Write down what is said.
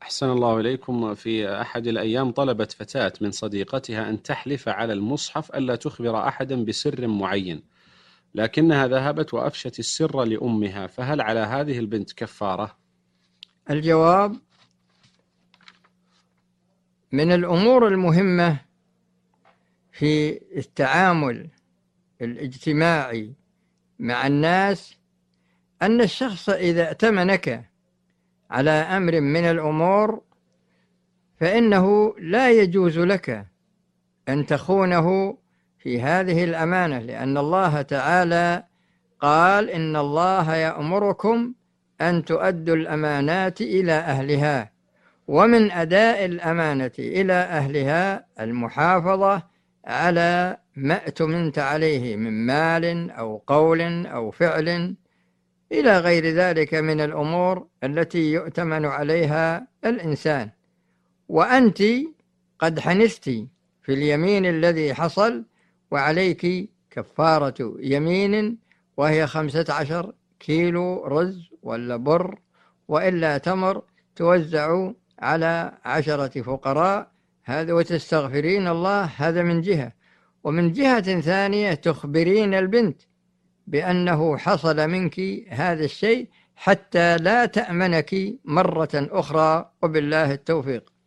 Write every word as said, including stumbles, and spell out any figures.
أحسن الله إليكم. في أحد الأيام طلبت فتاة من صديقتها أن تحلف على المصحف ألا تخبر أحدا بسر معين، لكنها ذهبت وأفشت السر لأمها، فهل على هذه البنت كفارة؟ الجواب: من الأمور المهمة في التعامل الاجتماعي مع الناس أن الشخص إذا ائتمنك على أمر من الأمور فإنه لا يجوز لك أن تخونه في هذه الأمانة، لأن الله تعالى قال: إن الله يأمركم أن تؤدوا الأمانات إلى أهلها، ومن أداء الأمانة إلى أهلها المحافظة على ما اؤتمنت عليه من مال أو قول أو فعل إلى غير ذلك من الأمور التي يؤتمن عليها الإنسان. وأنت قد حنست في اليمين الذي حصل، وعليك كفارة يمين، وهي خمسة عشر كيلو رز ولا بر وإلا تمر توزع على عشرة فقراء، هذا وتستغفرين الله. هذا من جهة. ومن جهة ثانية تخبرين البنت بأنه حصل منك هذا الشيء حتى لا تأمنك مرة أخرى، وبالله التوفيق.